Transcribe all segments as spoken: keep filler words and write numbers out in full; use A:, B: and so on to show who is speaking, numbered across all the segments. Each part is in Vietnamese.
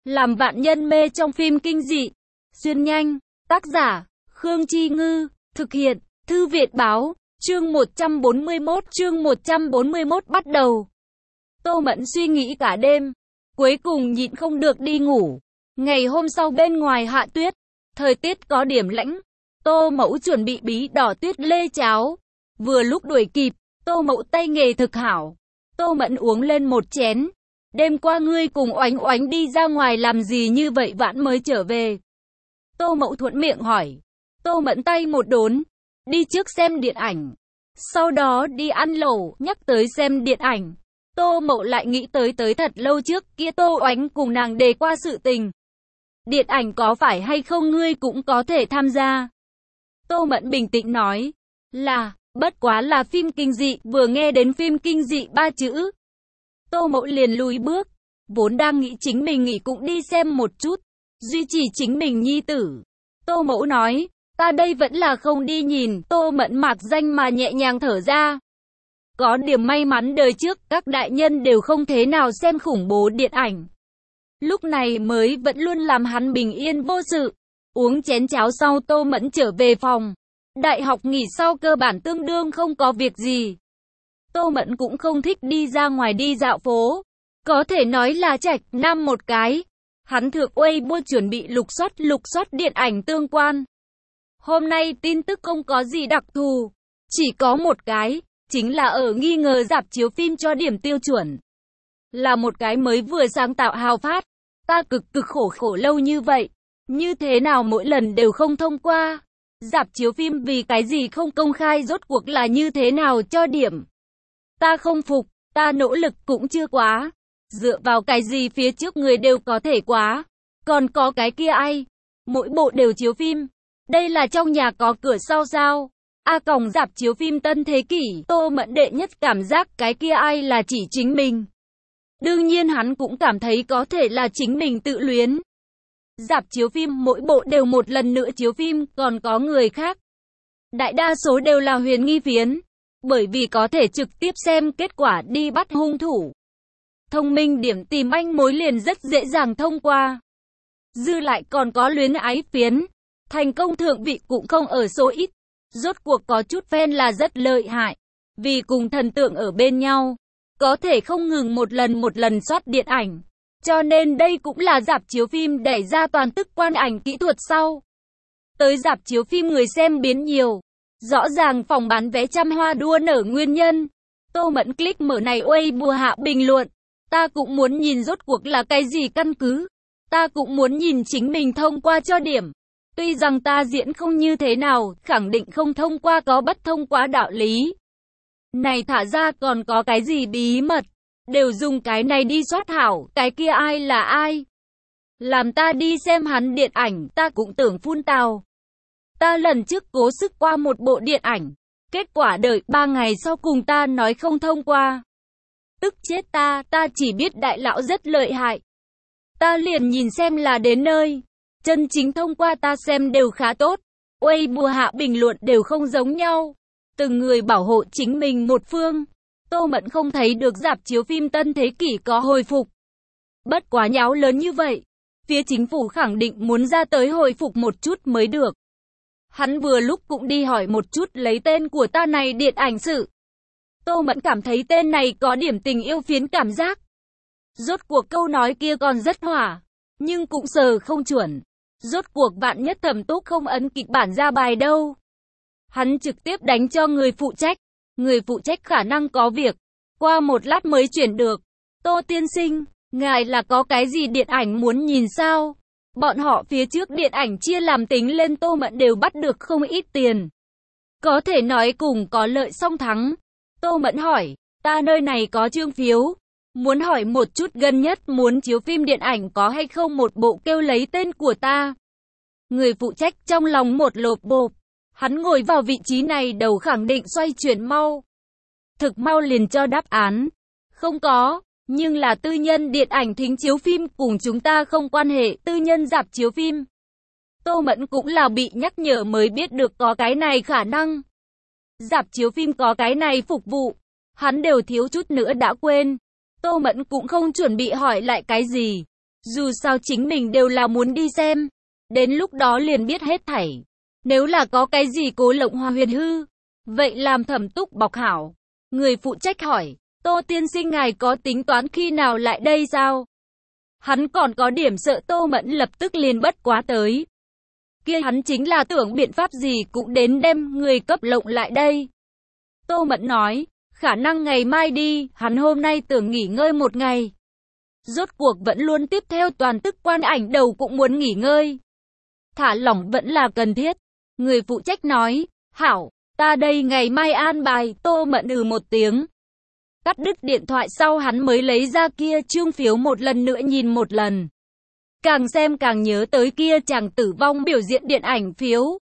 A: Làm vạn nhân mê trong phim kinh dị. Xuyên nhanh. Tác giả, Khương Chi Ngư. Thực hiện, Thư Viện Báo. Chương một trăm bốn mươi mốt. Chương một trăm bốn mươi mốt bắt đầu. Tô Mẫn suy nghĩ cả đêm. Cuối cùng nhịn không được đi ngủ. Ngày hôm sau bên ngoài hạ tuyết. Thời tiết có điểm lạnh. Tô Mẫu chuẩn bị bí đỏ tuyết lê cháo. Vừa lúc đuổi kịp, Tô Mẫu tay nghề thực hảo. Tô Mẫn uống lên một chén. Đêm qua ngươi cùng Oánh Oánh đi ra ngoài làm gì như vậy vãn mới trở về? Tô Mẫu thuận miệng hỏi. Tô Mẫn tay một đốn. Đi trước xem điện ảnh. Sau đó đi ăn lẩu, nhắc tới xem điện ảnh. Tô Mẫu lại nghĩ tới tới thật lâu trước kia Tô Oánh cùng nàng đề qua sự tình. Điện ảnh có phải hay không ngươi cũng có thể tham gia. Tô Mẫn bình tĩnh nói. Là, bất quá là phim kinh dị, vừa nghe đến phim kinh dị ba chữ. Tô Mẫu liền lùi bước. Vốn đang nghĩ chính mình nghỉ cũng đi xem một chút. Duy trì chính mình nhi tử. Tô Mẫu nói. Ta đây vẫn là không đi nhìn. Tô Mẫn mạc danh mà nhẹ nhàng thở ra. Có điểm may mắn đời trước các đại nhân đều không thế nào xem khủng bố điện ảnh. Lúc này mới vẫn luôn làm hắn bình yên vô sự. Uống chén cháo sau Tô Mẫn trở về phòng. Đại học nghỉ sau cơ bản tương đương không có việc gì. Tô Mẫn cũng không thích đi ra ngoài đi dạo phố. Có thể nói là trạch năm một cái. Hắn thượng Weibo chuẩn bị lục soát lục soát điện ảnh tương quan. Hôm nay tin tức không có gì đặc thù. Chỉ có một cái. Chính là ở nghi ngờ rạp chiếu phim cho điểm tiêu chuẩn. Là một cái mới vừa sáng tạo hào phát. Ta cực cực khổ khổ lâu như vậy. Như thế nào mỗi lần đều không thông qua. Rạp chiếu phim vì cái gì không công khai rốt cuộc là như thế nào cho điểm. Ta không phục, ta nỗ lực cũng chưa quá. Dựa vào cái gì phía trước người đều có thể quá. Còn có cái kia ai? Mỗi bộ đều chiếu phim. Đây là trong nhà có cửa sau sao? A còng rạp chiếu phim tân thế kỷ. Tô Mẫn đệ nhất cảm giác cái kia ai là chỉ chính mình. Đương nhiên hắn cũng cảm thấy có thể là chính mình tự luyến. Rạp chiếu phim mỗi bộ đều một lần nữa chiếu phim, còn có người khác. Đại đa số đều là huyền nghi phiến. Bởi vì có thể trực tiếp xem kết quả đi bắt hung thủ. Thông minh điểm tìm manh mối liền rất dễ dàng thông qua. Dư lại còn có luyến ái phiến. Thành công thượng vị cũng không ở số ít. Rốt cuộc có chút fan là rất lợi hại. Vì cùng thần tượng ở bên nhau. Có thể không ngừng một lần một lần soát điện ảnh. Cho nên đây cũng là rạp chiếu phim đẩy ra toàn tức quan ảnh kỹ thuật sau. Tới rạp chiếu phim người xem biến nhiều. Rõ ràng phòng bán vé trăm hoa đua nở nguyên nhân. Tô Mẫn click mở này Weibo hạ bình luận. Ta cũng muốn nhìn rốt cuộc là cái gì căn cứ. Ta cũng muốn nhìn chính mình thông qua cho điểm. Tuy rằng ta diễn không như thế nào, khẳng định không thông qua có bất thông qua đạo lý. Này thả ra còn có cái gì bí mật. Đều dùng cái này đi soát hảo, cái kia ai là ai. Làm ta đi xem hắn điện ảnh, ta cũng tưởng phun tào. Ta lần trước cố sức qua một bộ điện ảnh. Kết quả đợi ba ngày sau cùng ta nói không thông qua. Tức chết ta, ta chỉ biết đại lão rất lợi hại. Ta liền nhìn xem là đến nơi. Chân chính thông qua ta xem đều khá tốt. Weibo hạ bình luận đều không giống nhau. Từng người bảo hộ chính mình một phương. Tô Mẫn không thấy được rạp chiếu phim tân thế kỷ có hồi phục. Bất quá nháo lớn như vậy. Phía chính phủ khẳng định muốn ra tới hồi phục một chút mới được. Hắn vừa lúc cũng đi hỏi một chút lấy tên của ta này điện ảnh sự. Tô Mẫn cảm thấy tên này có điểm tình yêu phiến cảm giác. Rốt cuộc câu nói kia còn rất hỏa. Nhưng cũng sờ không chuẩn. Rốt cuộc vạn nhất Thẩm Túc không ấn kịch bản ra bài đâu. Hắn trực tiếp đánh cho người phụ trách. Người phụ trách khả năng có việc. Qua một lát mới chuyển được. Tô tiên sinh, ngài là có cái gì điện ảnh muốn nhìn sao? Bọn họ phía trước điện ảnh chia làm tính lên Tô Mẫn đều bắt được không ít tiền. Có thể nói cùng có lợi song thắng. Tô Mẫn hỏi, ta nơi này có chương phiếu. Muốn hỏi một chút gần nhất muốn chiếu phim điện ảnh có hay không một bộ kêu lấy tên của ta. Người phụ trách trong lòng một lộp bộp. Hắn ngồi vào vị trí này đầu khẳng định xoay chuyển mau. Thực mau liền cho đáp án. Không có, nhưng là tư nhân điện ảnh thính chiếu phim cùng chúng ta không quan hệ, tư nhân rạp chiếu phim. Tô Mẫn cũng là bị nhắc nhở mới biết được có cái này khả năng. Rạp chiếu phim có cái này phục vụ. Hắn đều thiếu chút nữa đã quên. Tô Mẫn cũng không chuẩn bị hỏi lại cái gì. Dù sao chính mình đều là muốn đi xem. Đến lúc đó liền biết hết thảy. Nếu là có cái gì Cố Lộng Hoa huyền hư, vậy làm Thẩm Túc bọc hảo. Người phụ trách hỏi, Tô tiên sinh ngài có tính toán khi nào lại đây sao? Hắn còn có điểm sợ Tô Mẫn lập tức liền bất quá tới. Kia hắn chính là tưởng biện pháp gì cũng đến đem người cấp lộng lại đây. Tô Mẫn nói, khả năng ngày mai đi, hắn hôm nay tưởng nghỉ ngơi một ngày. Rốt cuộc vẫn luôn tiếp theo toàn tức quan ảnh đầu cũng muốn nghỉ ngơi. Thả lỏng vẫn là cần thiết. Người phụ trách nói, hảo, ta đây ngày mai an bài. Tô Mẫn ừ một tiếng. Cắt đứt điện thoại sau hắn mới lấy ra kia chương phiếu một lần nữa nhìn một lần. Càng xem càng nhớ tới kia chàng tử vong biểu diễn điện ảnh phiếu.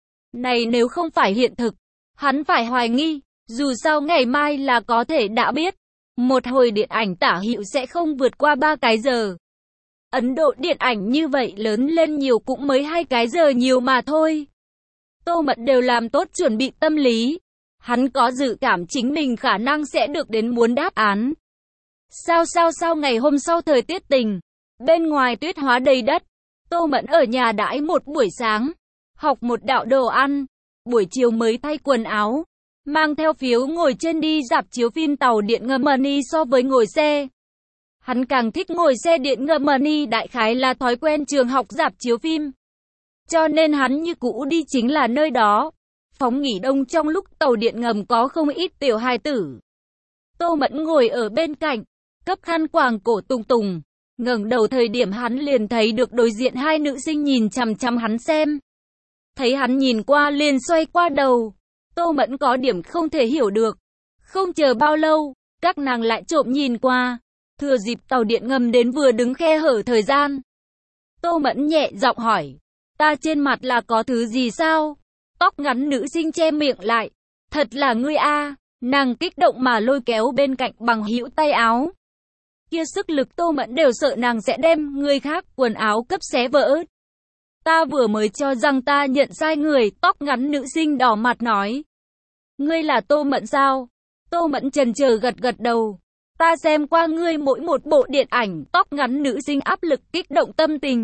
A: Này nếu không phải hiện thực, hắn phải hoài nghi, dù sao ngày mai là có thể đã biết. Một hồi điện ảnh tả hữu sẽ không vượt qua ba cái giờ. Ấn Độ điện ảnh như vậy lớn lên nhiều cũng mới hai cái giờ nhiều mà thôi. Tô Mẫn đều làm tốt chuẩn bị tâm lý. Hắn có dự cảm chính mình khả năng sẽ được đến muốn đáp án. Sao sao sao ngày hôm sau thời tiết tình. Bên ngoài tuyết hóa đầy đất. Tô Mẫn ở nhà đãi một buổi sáng. Học một đạo đồ ăn. Buổi chiều mới thay quần áo. Mang theo phiếu ngồi trên đi rạp chiếu phim tàu điện ngầm money so với ngồi xe. Hắn càng thích ngồi xe điện ngầm money, đại khái là thói quen trường học rạp chiếu phim. Cho nên hắn như cũ đi chính là nơi đó. Phóng nghỉ đông trong lúc tàu điện ngầm có không ít tiểu hài tử. Tô Mẫn ngồi ở bên cạnh, cấp khăn quàng cổ tùng tùng. Ngẩng đầu thời điểm hắn liền thấy được đối diện hai nữ sinh nhìn chằm chằm hắn xem. Thấy hắn nhìn qua liền xoay qua đầu. Tô Mẫn có điểm không thể hiểu được. Không chờ bao lâu, các nàng lại trộm nhìn qua. Thừa dịp tàu điện ngầm đến vừa đứng khe hở thời gian. Tô Mẫn nhẹ giọng hỏi, ta trên mặt là có thứ gì sao? Tóc ngắn nữ sinh che miệng lại. Thật là ngươi a. Nàng kích động mà lôi kéo bên cạnh bằng hữu tay áo. Kia sức lực Tô Mẫn đều sợ nàng sẽ đem người khác quần áo cấp xé vỡ. Ta vừa mới cho rằng ta nhận sai người. Tóc ngắn nữ sinh đỏ mặt nói, ngươi là Tô Mẫn sao? Tô Mẫn chần chờ gật gật đầu. Ta xem qua ngươi mỗi một bộ điện ảnh. Tóc ngắn nữ sinh áp lực kích động tâm tình.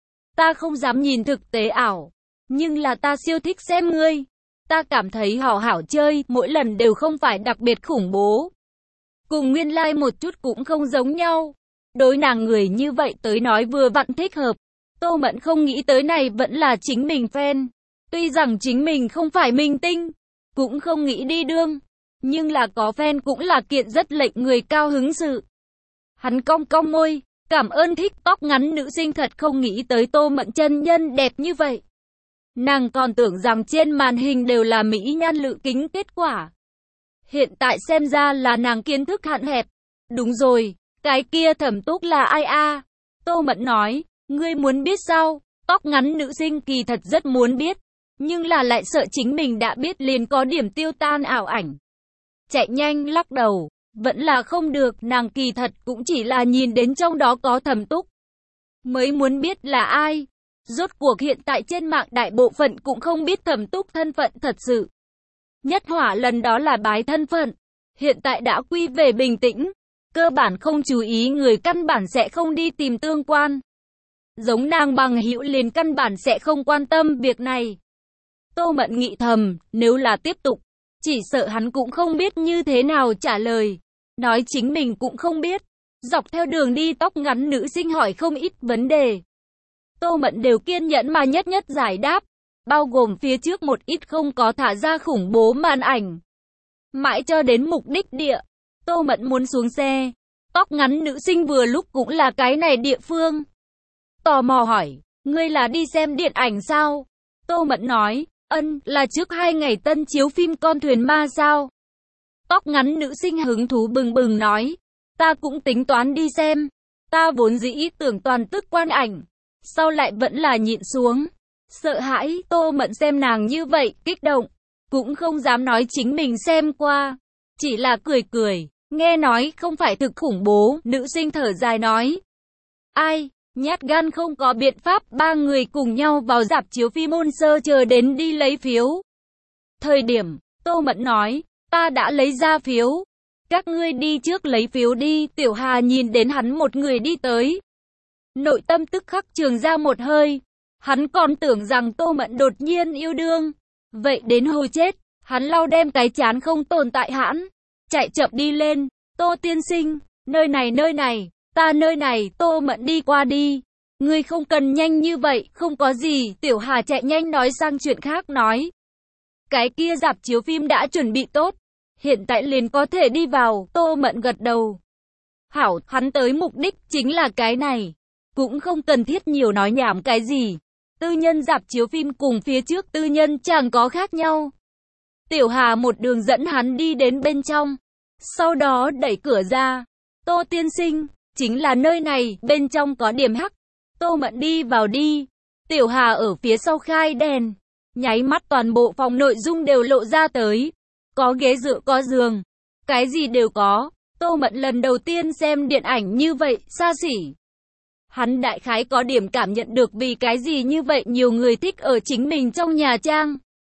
A: Ta không dám nhìn thực tế ảo. Nhưng là ta siêu thích xem ngươi. Ta cảm thấy hảo hảo chơi, mỗi lần đều không phải đặc biệt khủng bố. Cùng nguyên lai like một chút cũng không giống nhau. Đối nàng người như vậy tới nói vừa vặn thích hợp. Tô Mẫn không nghĩ tới này vẫn là chính mình fan. Tuy rằng chính mình không phải minh tinh, cũng không nghĩ đi đương. Nhưng là có fan cũng là kiện rất lệnh người cao hứng sự. Hắn cong cong môi, cảm ơn. Thích tóc ngắn nữ sinh thật không nghĩ tới Tô Mẫn chân nhân đẹp như vậy. Nàng còn tưởng rằng trên màn hình đều là mỹ nhan lự kính kết quả. Hiện tại xem ra là nàng kiến thức hạn hẹp. Đúng rồi, cái kia Thẩm Túc là ai a? Tô Mẫn nói, ngươi muốn biết sao? Tóc ngắn nữ sinh kỳ thật rất muốn biết. Nhưng là lại sợ chính mình đã biết liền có điểm tiêu tan ảo ảnh. Chạy nhanh lắc đầu, vẫn là không được. Nàng kỳ thật cũng chỉ là nhìn đến trong đó có Thẩm Túc mới muốn biết là ai. Rốt cuộc hiện tại trên mạng đại bộ phận cũng không biết Thẩm Túc thân phận thật sự. Nhất Hỏa lần đó là bái thân phận, hiện tại đã quy về bình tĩnh. Cơ bản không chú ý người căn bản sẽ không đi tìm tương quan. Giống nàng bằng hữu liền căn bản sẽ không quan tâm việc này. Tô Mẫn nghĩ thầm, nếu là tiếp tục, chỉ sợ hắn cũng không biết như thế nào trả lời. Nói chính mình cũng không biết. Dọc theo đường đi tóc ngắn nữ sinh hỏi không ít vấn đề. Tô Mẫn đều kiên nhẫn mà nhất nhất giải đáp, bao gồm phía trước một ít không có thả ra khủng bố màn ảnh. Mãi cho đến mục đích địa, Tô Mẫn muốn xuống xe. Tóc ngắn nữ sinh vừa lúc cũng là cái này địa phương. Tò mò hỏi, ngươi là đi xem điện ảnh sao? Tô Mẫn nói, ân, là trước hai ngày tân chiếu phim Con thuyền ma sao? Tóc ngắn nữ sinh hứng thú bừng bừng nói, ta cũng tính toán đi xem. Ta vốn dĩ tưởng toàn tức quan ảnh, sau lại vẫn là nhịn xuống. Sợ hãi. Tô Mẫn xem nàng như vậy, kích động, cũng không dám nói chính mình xem qua, chỉ là cười cười. Nghe nói không phải thực khủng bố. Nữ sinh thở dài nói, ai, nhát gan không có biện pháp. Ba người cùng nhau vào rạp chiếu phim môn sơ chờ đến đi lấy phiếu. Thời điểm, Tô Mẫn nói, ta đã lấy ra phiếu, các ngươi đi trước lấy phiếu đi. Tiểu Hà nhìn đến hắn một người đi tới, Nội tâm tức khắc trường ra một hơi. Hắn còn tưởng rằng Tô Mẫn đột nhiên yêu đương. Vậy đến hồi chết, hắn lau đem cái chán không tồn tại hãn. Chạy chậm đi lên. Tô tiên sinh, nơi này nơi này, ta nơi này, Tô Mẫn đi qua đi. Ngươi không cần nhanh như vậy, không có gì. Tiểu Hà chạy nhanh nói sang chuyện khác nói. Cái kia rạp chiếu phim đã chuẩn bị tốt. Hiện tại liền có thể đi vào. Tô Mẫn gật đầu. Hảo, hắn tới mục đích chính là cái này. Cũng không cần thiết nhiều nói nhảm cái gì. Tư nhân rạp chiếu phim cùng phía trước tư nhân chẳng có khác nhau. Tiểu Hà một đường dẫn hắn đi đến bên trong. Sau đó đẩy cửa ra. Tô tiên sinh, chính là nơi này, bên trong có điểm hắc. Tô Mẫn đi vào đi. Tiểu Hà ở phía sau khai đèn. Nháy mắt toàn bộ phòng nội dung đều lộ ra tới. Có ghế dựa, có giường. Cái gì đều có. Tô Mẫn lần đầu tiên xem điện ảnh như vậy, xa xỉ. Hắn đại khái có điểm cảm nhận được vì cái gì như vậy nhiều người thích ở chính mình trong nhà trang.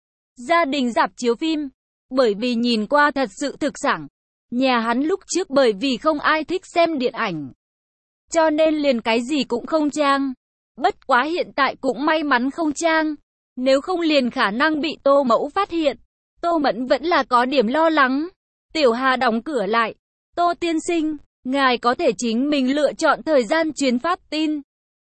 A: Gia đình rạp chiếu phim. Bởi vì nhìn qua thật sự thực sảng. Nhà hắn lúc trước bởi vì không ai thích xem điện ảnh. Cho nên liền cái gì cũng không trang. Bất quá hiện tại cũng may mắn không trang. Nếu không liền khả năng bị Tô Mẫu phát hiện. Tô Mẫn vẫn là có điểm lo lắng. Tiểu Hà đóng cửa lại. Tô tiên sinh, ngài có thể chính mình lựa chọn thời gian truyền phát tin.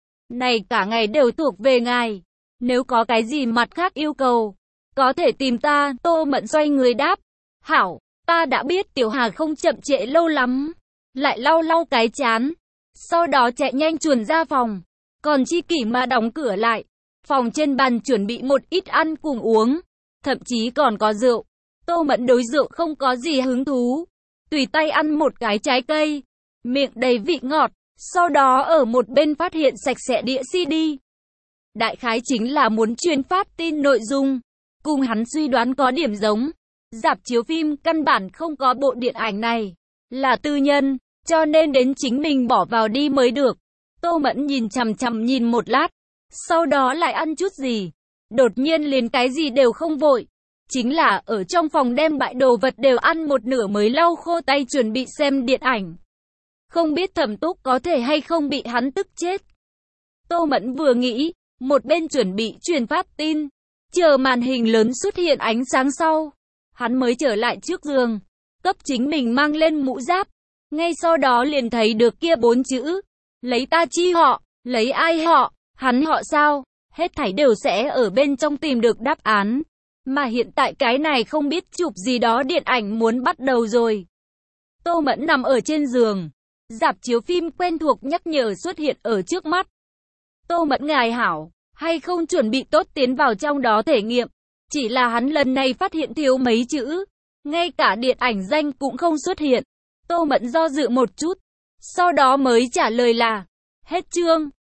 A: Này cả ngày đều thuộc về ngài. Nếu có cái gì mặt khác yêu cầu, có thể tìm ta. Tô Mẫn xoay người đáp. Hảo, ta đã biết. Tiểu Hà không chậm trễ lâu lắm. Lại lau lau cái chán. Sau đó chạy nhanh chuồn ra phòng. Còn chi kỷ mà đóng cửa lại. Phòng trên bàn chuẩn bị một ít ăn cùng uống. Thậm chí còn có rượu. Tô Mẫn đối rượu không có gì hứng thú. Tùy tay ăn một cái trái cây. Miệng đầy vị ngọt. Sau đó ở một bên phát hiện sạch sẽ đĩa xê đê. Đại khái chính là muốn truyền phát tin nội dung. Cùng hắn suy đoán có điểm giống. Rạp chiếu phim căn bản không có bộ điện ảnh này. Là tư nhân. Cho nên đến chính mình bỏ vào đi mới được. Tô Mẫn nhìn chằm chằm nhìn một lát. Sau đó lại ăn chút gì. Đột nhiên liền cái gì đều không vội. Chính là ở trong phòng đem bại đồ vật đều ăn một nửa mới lau khô tay chuẩn bị xem điện ảnh. Không biết Thẩm Túc có thể hay không bị hắn tức chết. Tô Mẫn vừa nghĩ, một bên chuẩn bị truyền phát tin. Chờ màn hình lớn xuất hiện ánh sáng sau. Hắn mới trở lại trước giường. Cấp chính mình mang lên mũ giáp. Ngay sau đó liền thấy được kia bốn chữ. Lấy ta chi họ, lấy ai họ, hắn họ sao. Hết thảy đều sẽ ở bên trong tìm được đáp án. Mà hiện tại cái này không biết chụp gì đó điện ảnh muốn bắt đầu rồi. Tô Mẫn nằm ở trên giường. Rạp chiếu phim quen thuộc nhắc nhở xuất hiện ở trước mắt. Tô Mẫn ngài hảo, hay không chuẩn bị tốt tiến vào trong đó thể nghiệm. Chỉ là hắn lần này phát hiện thiếu mấy chữ. Ngay cả điện ảnh danh cũng không xuất hiện. Tô Mẫn do dự một chút. Sau đó mới trả lời là, hết chương.